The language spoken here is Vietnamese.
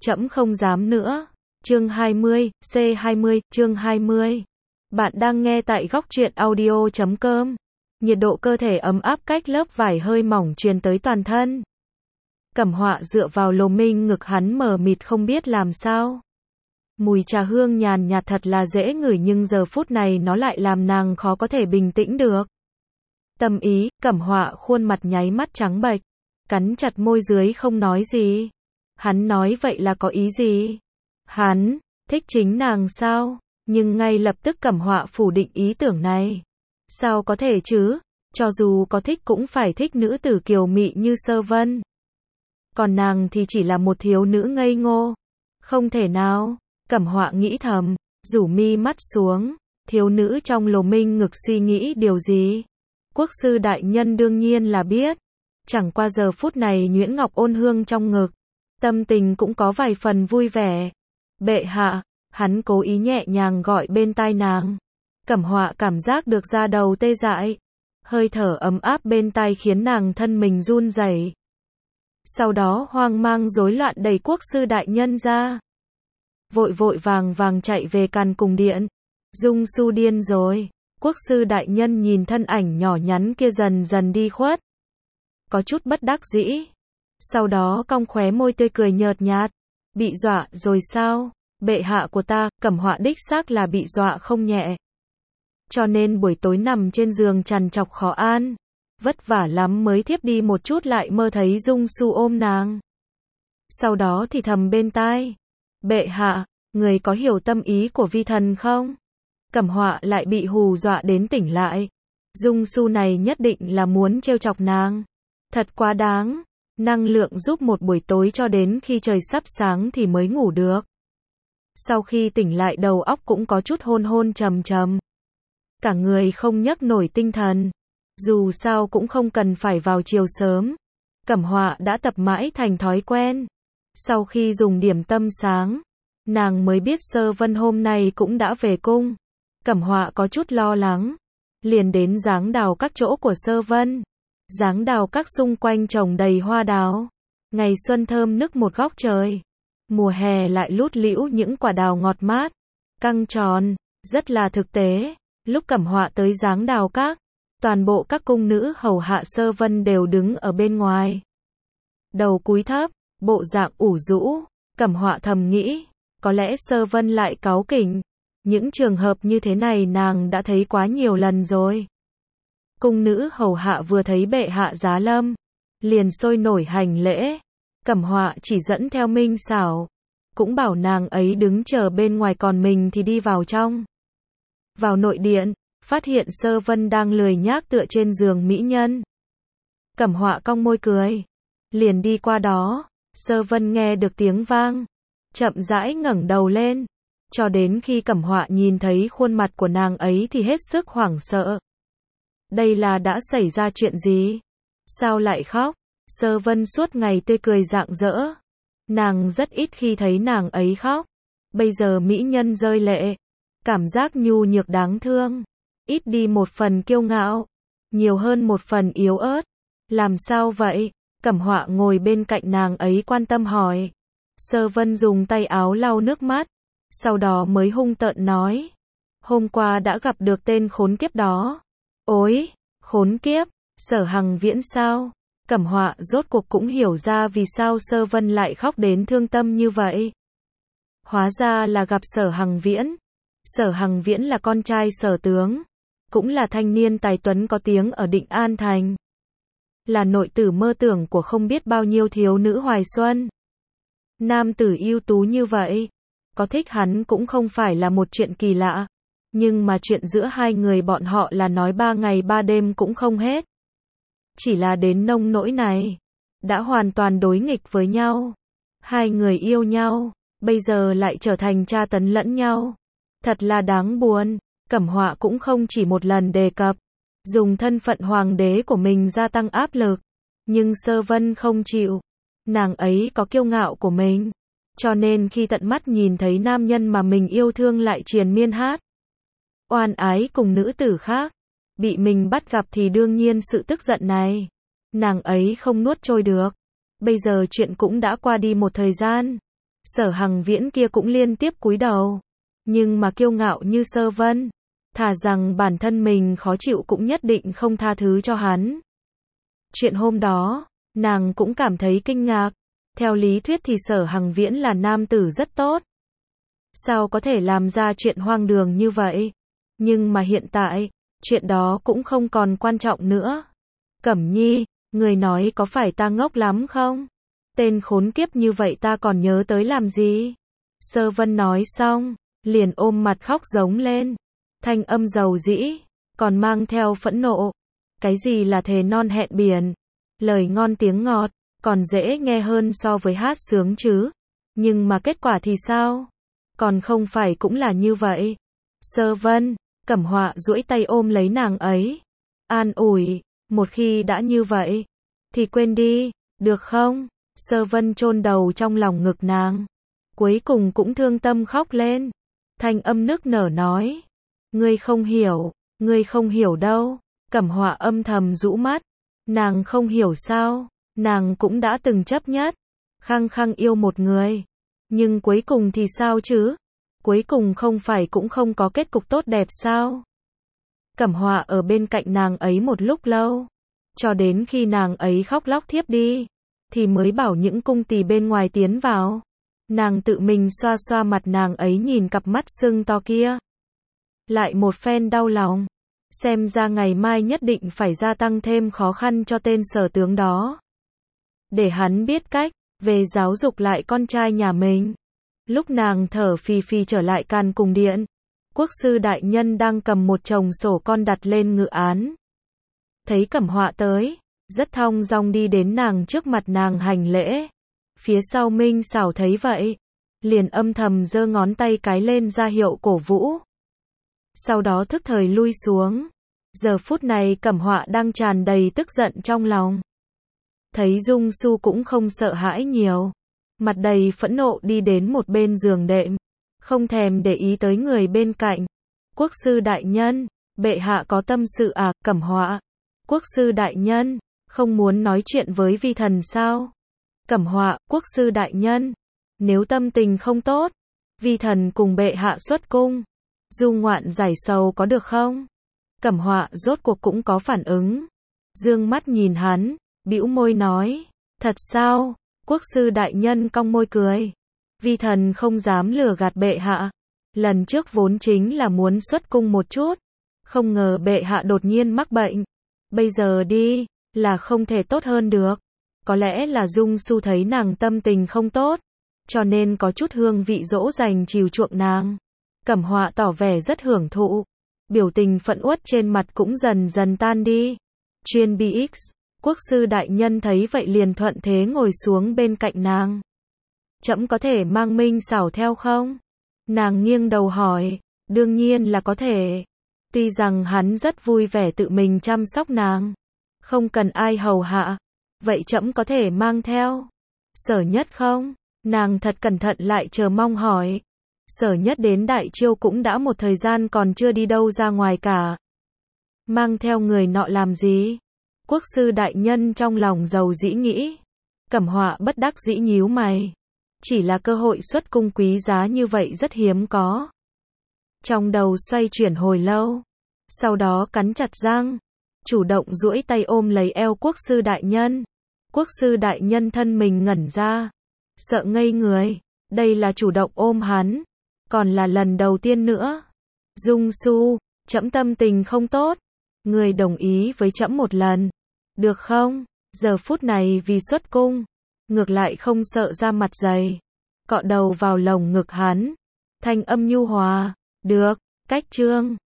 Trẫm không dám nữa. Chương 20, C20, chương 20. Bạn đang nghe tại góc truyện audio.com. Nhiệt độ cơ thể ấm áp cách lớp vải hơi mỏng truyền tới toàn thân. Cẩm Họa dựa vào lồ minh ngực hắn mờ mịt không biết làm sao. Mùi trà hương nhàn nhạt thật là dễ ngửi nhưng giờ phút này nó lại làm nàng khó có thể bình tĩnh được. Tâm ý, Cẩm Họa khuôn mặt nháy mắt trắng bệch, cắn chặt môi dưới không nói gì. Hắn nói vậy là có ý gì? Hắn thích chính nàng sao? Nhưng ngay lập tức Cẩm Họa phủ định ý tưởng này. Sao có thể chứ? Cho dù có thích cũng phải thích nữ tử kiều mị như Sơ Vân. Còn nàng thì chỉ là một thiếu nữ ngây ngô. Không thể nào, Cẩm Họa nghĩ thầm, rủ mi mắt xuống. Thiếu nữ trong lồ minh ngực suy nghĩ điều gì? Quốc sư đại nhân đương nhiên là biết. Chẳng qua giờ phút này Nhuyễn Ngọc ôn hương trong ngực, tâm tình cũng có vài phần vui vẻ. Bệ hạ, hắn cố ý nhẹ nhàng gọi bên tai nàng. Cẩm Họa cảm giác được da đầu tê dại. Hơi thở ấm áp bên tai khiến nàng thân mình run rẩy. Sau đó hoang mang rối loạn đẩy quốc sư đại nhân ra. Vội vội vàng vàng chạy về Càn Cùng Điện. Dung Su điên rồi. Quốc sư đại nhân nhìn thân ảnh nhỏ nhắn kia dần dần đi khuất. Có chút bất đắc dĩ. Sau đó cong khóe môi tươi cười nhợt nhạt. Bị dọa rồi sao? Bệ hạ của ta, Cẩm Họa đích xác là bị dọa không nhẹ. Cho nên buổi tối nằm trên giường trằn trọc khó an. Vất vả lắm mới thiếp đi một chút lại mơ thấy Dung Su ôm nàng. Sau đó thì thầm bên tai. Bệ hạ, người có hiểu tâm ý của vi thần không? Cẩm Họa lại bị hù dọa đến tỉnh lại. Dung Su này nhất định là muốn trêu chọc nàng. Thật quá đáng. Năng lượng giúp một buổi tối cho đến khi trời sắp sáng thì mới ngủ được. Sau khi tỉnh lại đầu óc cũng có chút hôn hôn trầm trầm. Cả người không nhấc nổi tinh thần. Dù sao cũng không cần phải vào chiều sớm. Cẩm Họa đã tập mãi thành thói quen. Sau khi dùng điểm tâm sáng, nàng mới biết Sơ Vân hôm nay cũng đã về cung. Cẩm Họa có chút lo lắng. Liền đến giáng đào các chỗ của Sơ Vân. Giáng đào các xung quanh trồng đầy hoa đào. Ngày xuân thơm nức một góc trời. Mùa hè lại lút lĩu những quả đào ngọt mát, căng tròn, rất là thực tế. Lúc Cẩm Họa tới giáng đào các, toàn bộ các cung nữ hầu hạ Sơ Vân đều đứng ở bên ngoài. Đầu cúi thấp, bộ dạng ủ rũ. Cẩm Họa thầm nghĩ, có lẽ Sơ Vân lại cáu kỉnh. Những trường hợp như thế này nàng đã thấy quá nhiều lần rồi. Cung nữ hầu hạ vừa thấy bệ hạ giá lâm, liền sôi nổi hành lễ. Cẩm Họa chỉ dẫn theo Minh Xảo, cũng bảo nàng ấy đứng chờ bên ngoài còn mình thì đi vào trong. Vào nội điện, phát hiện Sơ Vân đang lười nhác tựa trên giường mỹ nhân. Cẩm Họa cong môi cười, liền đi qua đó. Sơ Vân nghe được tiếng vang, chậm rãi ngẩng đầu lên. Cho đến khi Cẩm Họa nhìn thấy khuôn mặt của nàng ấy thì hết sức hoảng sợ. Đây là đã xảy ra chuyện gì? Sao lại khóc? Sơ Vân suốt ngày tươi cười rạng rỡ. Nàng rất ít khi thấy nàng ấy khóc. Bây giờ mỹ nhân rơi lệ. Cảm giác nhu nhược đáng thương. Ít đi một phần kiêu ngạo. Nhiều hơn một phần yếu ớt. Làm sao vậy? Cẩm Họa ngồi bên cạnh nàng ấy quan tâm hỏi. Sơ Vân dùng tay áo lau nước mắt. Sau đó mới hung tợn nói. Hôm qua đã gặp được tên khốn kiếp đó. Ôi, khốn kiếp, Sở Hằng Viễn sao? Cẩm Họa rốt cuộc cũng hiểu ra vì sao Sơ Vân lại khóc đến thương tâm như vậy. Hóa ra là gặp Sở Hằng Viễn. Sở Hằng Viễn là con trai Sở tướng, cũng là thanh niên tài tuấn có tiếng ở Định An Thành. Là nội tử mơ tưởng của không biết bao nhiêu thiếu nữ hoài xuân. Nam tử ưu tú như vậy, có thích hắn cũng không phải là một chuyện kỳ lạ. Nhưng mà chuyện giữa hai người bọn họ là nói 3 ngày 3 đêm cũng không hết. Chỉ là đến nông nỗi này, đã hoàn toàn đối nghịch với nhau. Hai người yêu nhau, bây giờ lại trở thành tra tấn lẫn nhau. Thật là đáng buồn. Cẩm Họa cũng không chỉ một lần đề cập, dùng thân phận hoàng đế của mình gia tăng áp lực. Nhưng Sơ Vân không chịu. Nàng ấy có kiêu ngạo của mình. Cho nên khi tận mắt nhìn thấy nam nhân mà mình yêu thương lại triền miên hát oan ái cùng nữ tử khác, bị mình bắt gặp thì đương nhiên sự tức giận này, nàng ấy không nuốt trôi được. Bây giờ chuyện cũng đã qua đi một thời gian. Sở Hằng Viễn kia cũng liên tiếp cúi đầu. Nhưng mà kiêu ngạo như Sơ Vân, thà rằng bản thân mình khó chịu cũng nhất định không tha thứ cho hắn. Chuyện hôm đó, nàng cũng cảm thấy kinh ngạc. Theo lý thuyết thì Sở Hằng Viễn là nam tử rất tốt. Sao có thể làm ra chuyện hoang đường như vậy? Nhưng mà hiện tại, chuyện đó cũng không còn quan trọng nữa. Cẩm Nhi, người nói có phải ta ngốc lắm không? Tên khốn kiếp như vậy ta còn nhớ tới làm gì? Sơ Vân nói xong, liền ôm mặt khóc giống lên. Thanh âm dầu dĩ, còn mang theo phẫn nộ. Cái gì là thề non hẹn biển? Lời ngon tiếng ngọt, còn dễ nghe hơn so với hát sướng chứ. Nhưng mà kết quả thì sao? Còn không phải cũng là như vậy. Sơ Vân, Cẩm Họa duỗi tay ôm lấy nàng ấy. An ủi, một khi đã như vậy, thì quên đi, được không? Sơ Vân chôn đầu trong lòng ngực nàng. Cuối cùng cũng thương tâm khóc lên. Thanh âm nức nở nói. Ngươi không hiểu đâu. Cẩm Họa âm thầm rũ mắt. Nàng không hiểu sao, nàng cũng đã từng chấp nhất, khăng khăng yêu một người. Nhưng cuối cùng thì sao chứ? Cuối cùng không phải cũng không có kết cục tốt đẹp sao? Cẩm Họa ở bên cạnh nàng ấy một lúc lâu, cho đến khi nàng ấy khóc lóc thiếp đi, thì mới bảo những cung tỳ bên ngoài tiến vào. Nàng tự mình xoa xoa mặt nàng ấy nhìn cặp mắt sưng to kia. Lại một phen đau lòng. Xem ra ngày mai nhất định phải gia tăng thêm khó khăn cho tên Sở tướng đó. Để hắn biết cách, về giáo dục lại con trai nhà mình. Lúc nàng thở phì phì trở lại Càn Cùng Điện, quốc sư đại nhân đang cầm một chồng sổ con đặt lên ngự án. Thấy Cẩm Họa tới, rất thong dong đi đến nàng trước mặt nàng hành lễ. Phía sau Minh Xảo thấy vậy, liền âm thầm giơ ngón tay cái lên ra hiệu cổ vũ. Sau đó thức thời lui xuống. Giờ phút này Cẩm Họa đang tràn đầy tức giận trong lòng. Thấy Dung Su cũng không sợ hãi nhiều. Mặt đầy phẫn nộ đi đến một bên giường đệm. Không thèm để ý tới người bên cạnh. Quốc sư đại nhân, bệ hạ có tâm sự à? Cẩm Họa. Quốc sư đại nhân, không muốn nói chuyện với vi thần sao? Cẩm Họa. Quốc sư đại nhân, nếu tâm tình không tốt, vi thần cùng bệ hạ xuất cung, du ngoạn giải sầu có được không? Cẩm Họa rốt cuộc cũng có phản ứng. Dương mắt nhìn hắn, bĩu môi nói, thật sao? Quốc sư đại nhân cong môi cười. Vi thần không dám lừa gạt bệ hạ. Lần trước vốn chính là muốn xuất cung một chút. Không ngờ bệ hạ đột nhiên mắc bệnh. Bây giờ đi, là không thể tốt hơn được. Có lẽ là Dung Su thấy nàng tâm tình không tốt, cho nên có chút hương vị dỗ dành chiều chuộng nàng. Cẩm Họa tỏ vẻ rất hưởng thụ. Biểu tình phẫn uất trên mặt cũng dần dần tan đi. Chuyên BX, quốc sư đại nhân thấy vậy liền thuận thế ngồi xuống bên cạnh nàng. Trẫm có thể mang Minh Xảo theo không? Nàng nghiêng đầu hỏi. Đương nhiên là có thể. Tuy rằng hắn rất vui vẻ tự mình chăm sóc nàng, không cần ai hầu hạ. Vậy trẫm có thể mang theo Sở Nhất không? Nàng thật cẩn thận lại chờ mong hỏi. Sở Nhất đến Đại Chiêu cũng đã một thời gian còn chưa đi đâu ra ngoài cả. Mang theo người nọ làm gì? Quốc sư đại nhân trong lòng giàu dĩ nghĩ. Cẩm Họa bất đắc dĩ nhíu mày. Chỉ là cơ hội xuất cung quý giá như vậy rất hiếm có. Trong đầu xoay chuyển hồi lâu. Sau đó cắn chặt răng, chủ động duỗi tay ôm lấy eo quốc sư đại nhân. Quốc sư đại nhân thân mình ngẩn ra, sợ ngây người. Đây là chủ động ôm hắn, còn là lần đầu tiên nữa. Dung Su, trẫm tâm tình không tốt, người đồng ý với trẫm một lần, được không? Giờ phút này vì xuất cung, ngược lại không sợ ra mặt dày, cọ đầu vào lồng ngực hắn, thanh âm nhu hòa, được, cách chương.